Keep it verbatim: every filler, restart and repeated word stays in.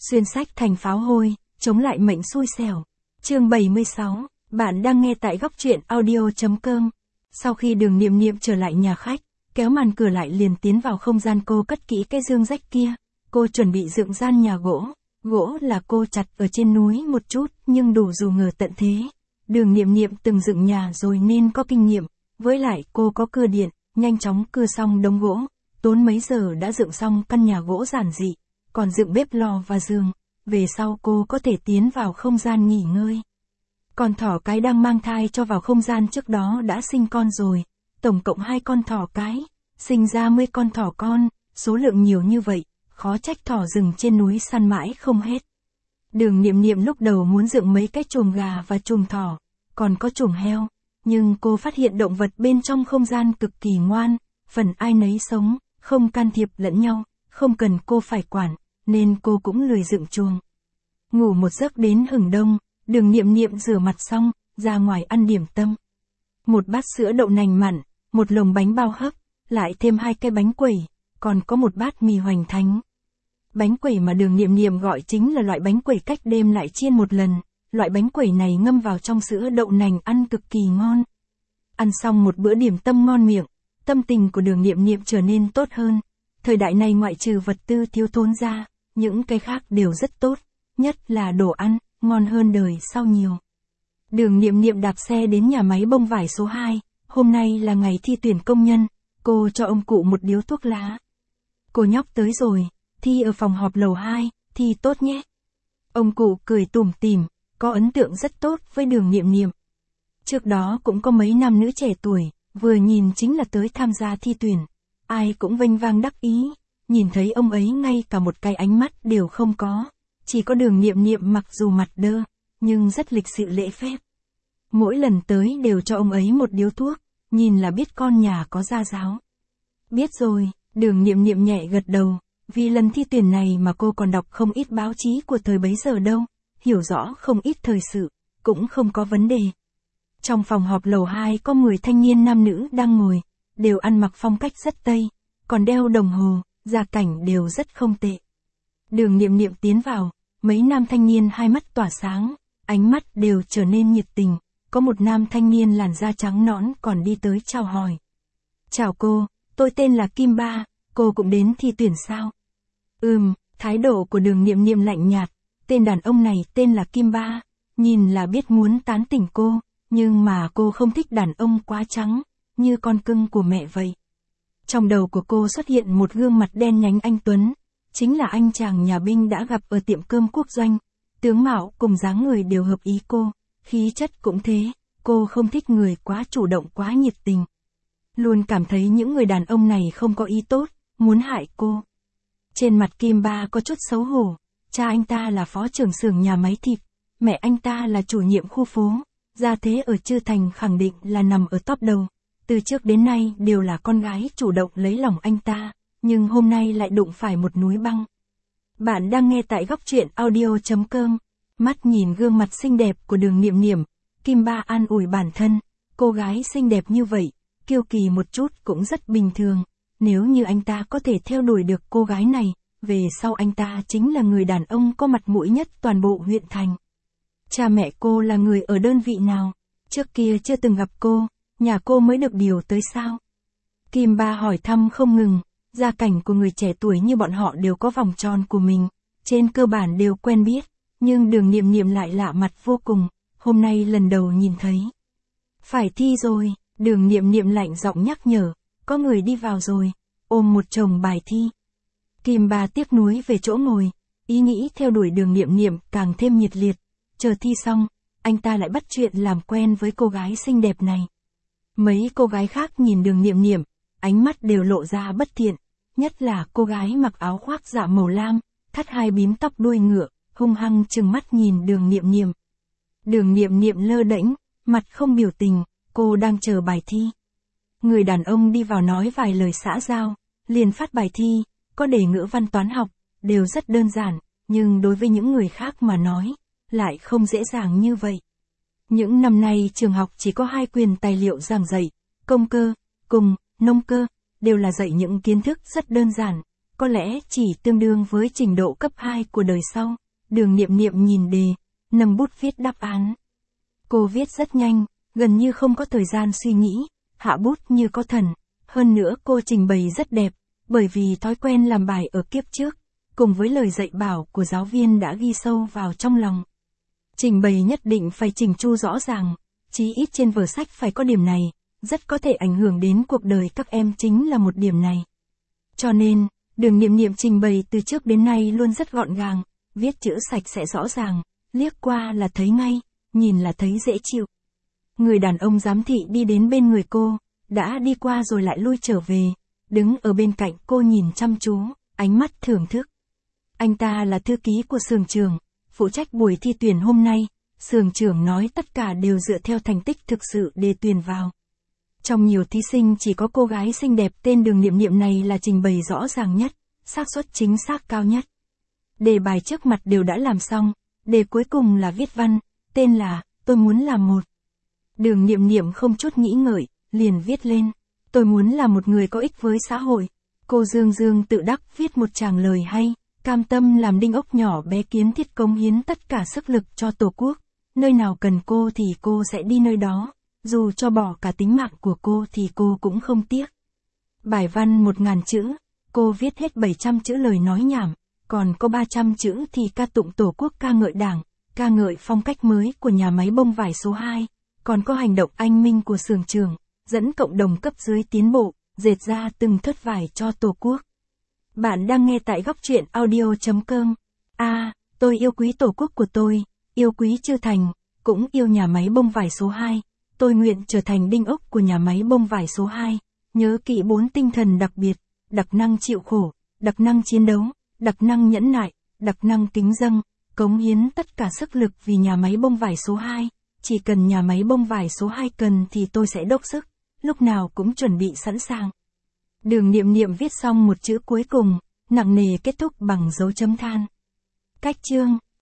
Xuyên sách thành pháo hôi, chống lại mệnh xui xẻo. Chương bảy mươi sáu, bạn đang nghe tại góc truyện audio.com. Sau khi Đường Niệm Niệm trở lại nhà khách, kéo màn cửa lại liền tiến vào không gian cô cất kỹ cái dương rách kia. Cô chuẩn bị dựng gian nhà gỗ. Gỗ là cô chặt ở trên núi một chút, nhưng đủ dù ngờ tận thế. Đường Niệm Niệm từng dựng nhà rồi nên có kinh nghiệm. Với lại cô có cưa điện, nhanh chóng cưa xong đống gỗ. Tốn mấy giờ đã dựng xong căn nhà gỗ giản dị. Còn dựng bếp lò và giường. Về sau cô có thể tiến vào không gian nghỉ ngơi. Con thỏ cái đang mang thai cho vào không gian trước đó đã sinh con rồi. Tổng cộng hai con thỏ cái. Sinh ra mươi con thỏ con. Số lượng nhiều như vậy. Khó trách thỏ rừng trên núi săn mãi không hết. Đường Niệm Niệm lúc đầu muốn dựng mấy cái chuồng gà và chuồng thỏ. Còn có chuồng heo. Nhưng cô phát hiện động vật bên trong không gian cực kỳ ngoan. Phần ai nấy sống. Không can thiệp lẫn nhau. Không cần cô phải quản. Nên cô cũng lười dựng chuồng. Ngủ một giấc đến hửng đông. Đường Niệm Niệm rửa mặt xong. Ra ngoài ăn điểm tâm. Một bát sữa đậu nành mặn. Một lồng bánh bao hấp. Lại thêm hai cái bánh quẩy. Còn có một bát mì hoành thánh. Bánh quẩy mà Đường Niệm Niệm gọi chính là loại bánh quẩy cách đêm lại chiên một lần. Loại bánh quẩy này ngâm vào trong sữa đậu nành ăn cực kỳ ngon. Ăn xong một bữa điểm tâm ngon miệng, tâm tình của Đường Niệm Niệm trở nên tốt hơn. Thời đại này ngoại trừ vật tư thiếu thốn ra, những cái khác đều rất tốt, nhất là đồ ăn, ngon hơn đời sau nhiều. Đường Niệm Niệm đạp xe đến nhà máy bông vải số hai, hôm nay là ngày thi tuyển công nhân, cô cho ông cụ một điếu thuốc lá. Cô nhóc tới rồi, thi ở phòng họp lầu hai, thi tốt nhé. Ông cụ cười tủm tỉm, có ấn tượng rất tốt với Đường Niệm Niệm. Trước đó cũng có mấy nam nữ trẻ tuổi, vừa nhìn chính là tới tham gia thi tuyển. Ai cũng vênh vang đắc ý, nhìn thấy ông ấy ngay cả một cái ánh mắt đều không có. Chỉ có Đường Niệm Niệm mặc dù mặt đơ, nhưng rất lịch sự lễ phép. Mỗi lần tới đều cho ông ấy một điếu thuốc, nhìn là biết con nhà có gia giáo. Biết rồi, Đường Niệm Niệm nhẹ gật đầu, vì lần thi tuyển này mà cô còn đọc không ít báo chí của thời bấy giờ đâu, hiểu rõ không ít thời sự, cũng không có vấn đề. Trong phòng họp lầu hai có mười thanh niên nam nữ đang ngồi, đều ăn mặc phong cách rất Tây, còn đeo đồng hồ, gia cảnh đều rất không tệ. Đường Niệm Niệm tiến vào, mấy nam thanh niên hai mắt tỏa sáng, ánh mắt đều trở nên nhiệt tình, có một nam thanh niên làn da trắng nõn còn đi tới chào hỏi. Chào cô, tôi tên là Kim Ba, cô cũng đến thi tuyển sao? Ừm, thái độ của Đường Niệm Niệm lạnh nhạt, tên đàn ông này tên là Kim Ba, nhìn là biết muốn tán tỉnh cô, nhưng mà cô không thích đàn ông quá trắng, như con cưng của mẹ vậy. Trong đầu của cô xuất hiện một gương mặt đen nhánh anh Tuấn, chính là anh chàng nhà binh đã gặp ở tiệm cơm quốc doanh, tướng mạo cùng dáng người đều hợp ý cô, khí chất cũng thế, cô không thích người quá chủ động quá nhiệt tình. Luôn cảm thấy những người đàn ông này không có ý tốt, muốn hại cô. Trên mặt Kim Ba có chút xấu hổ, cha anh ta là phó trưởng xưởng nhà máy thịt, mẹ anh ta là chủ nhiệm khu phố, gia thế ở Trư Thành khẳng định là nằm ở top đầu. Từ trước đến nay đều là con gái chủ động lấy lòng anh ta, nhưng hôm nay lại đụng phải một núi băng. Bạn đang nghe tại góc truyện audio.com. Mắt nhìn gương mặt xinh đẹp của Đường Niệm Niệm, Kim Ba an ủi bản thân, cô gái xinh đẹp như vậy, kiêu kỳ một chút cũng rất bình thường, nếu như anh ta có thể theo đuổi được cô gái này, về sau anh ta chính là người đàn ông có mặt mũi nhất toàn bộ huyện thành. Cha mẹ cô là người ở đơn vị nào? Trước kia chưa từng gặp cô, nhà cô mới được điều tới sao? Kim Ba hỏi thăm không ngừng, gia cảnh của người trẻ tuổi như bọn họ đều có vòng tròn của mình, trên cơ bản đều quen biết, nhưng Đường Niệm Niệm lại lạ mặt vô cùng, hôm nay lần đầu nhìn thấy. Phải thi rồi, Đường Niệm Niệm lạnh giọng nhắc nhở, có người đi vào rồi, ôm một chồng bài thi. Kim Ba tiếc nuối về chỗ ngồi, ý nghĩ theo đuổi Đường Niệm Niệm càng thêm nhiệt liệt, chờ thi xong, anh ta lại bắt chuyện làm quen với cô gái xinh đẹp này. Mấy cô gái khác nhìn Đường Niệm Niệm, ánh mắt đều lộ ra bất thiện, nhất là cô gái mặc áo khoác dạ màu lam, thắt hai bím tóc đuôi ngựa, hung hăng trừng mắt nhìn Đường Niệm Niệm. Đường Niệm Niệm lơ đễnh, mặt không biểu tình, cô đang chờ bài thi. Người đàn ông đi vào nói vài lời xã giao, liền phát bài thi, có đề ngữ văn toán học, đều rất đơn giản, nhưng đối với những người khác mà nói, lại không dễ dàng như vậy. Những năm nay trường học chỉ có hai quyền tài liệu giảng dạy, công cơ, cùng, nông cơ, đều là dạy những kiến thức rất đơn giản, có lẽ chỉ tương đương với trình độ cấp hai của đời sau. Đường Niệm Niệm nhìn đề, nâng bút viết đáp án. Cô viết rất nhanh, gần như không có thời gian suy nghĩ, hạ bút như có thần. Hơn nữa cô trình bày rất đẹp, bởi vì thói quen làm bài ở kiếp trước, cùng với lời dạy bảo của giáo viên đã ghi sâu vào trong lòng. Trình bày nhất định phải chỉnh chu rõ ràng, chí ít trên vở sách phải có điểm này, rất có thể ảnh hưởng đến cuộc đời các em chính là một điểm này. Cho nên, Đường Niệm Niệm trình bày từ trước đến nay luôn rất gọn gàng, viết chữ sạch sẽ rõ ràng, liếc qua là thấy ngay, nhìn là thấy dễ chịu. Người đàn ông giám thị đi đến bên người cô, đã đi qua rồi lại lui trở về, đứng ở bên cạnh cô nhìn chăm chú, ánh mắt thưởng thức. Anh ta là thư ký của xưởng trưởng, phụ trách buổi thi tuyển hôm nay, xưởng trưởng nói tất cả đều dựa theo thành tích thực sự để tuyển vào. Trong nhiều thí sinh chỉ có cô gái xinh đẹp tên Đường Niệm Niệm này là trình bày rõ ràng nhất, xác suất chính xác cao nhất. Đề bài trước mặt đều đã làm xong, đề cuối cùng là viết văn, tên là Tôi muốn làm một. Đường Niệm Niệm không chút nghĩ ngợi, liền viết lên, tôi muốn là một người có ích với xã hội. Cô dương dương tự đắc viết một tràng lời hay, cam tâm làm đinh ốc nhỏ bé kiến thiết cống hiến tất cả sức lực cho Tổ quốc, nơi nào cần cô thì cô sẽ đi nơi đó, dù cho bỏ cả tính mạng của cô thì cô cũng không tiếc. Bài văn một ngàn chữ, cô viết hết bảy trăm chữ lời nói nhảm, còn có ba trăm chữ thì ca tụng Tổ quốc, ca ngợi Đảng, ca ngợi phong cách mới của nhà máy bông vải số hai, còn có hành động anh minh của xưởng trưởng, dẫn cộng đồng cấp dưới tiến bộ, dệt ra từng thớt vải cho Tổ quốc. Bạn đang nghe tại góc truyện audio chấm com. A, à, tôi yêu quý Tổ quốc của tôi, yêu quý Chư Thành, cũng yêu nhà máy bông vải số hai. Tôi nguyện trở thành đinh ốc của nhà máy bông vải số hai, nhớ kỹ bốn tinh thần đặc biệt, đặc năng chịu khổ, đặc năng chiến đấu, đặc năng nhẫn nại, đặc năng kính dâng, cống hiến tất cả sức lực vì nhà máy bông vải số hai. Chỉ cần nhà máy bông vải số hai cần thì tôi sẽ đốc sức, lúc nào cũng chuẩn bị sẵn sàng. Đường Niệm Niệm viết xong một chữ cuối cùng, nặng nề kết thúc bằng dấu chấm than. Cách chương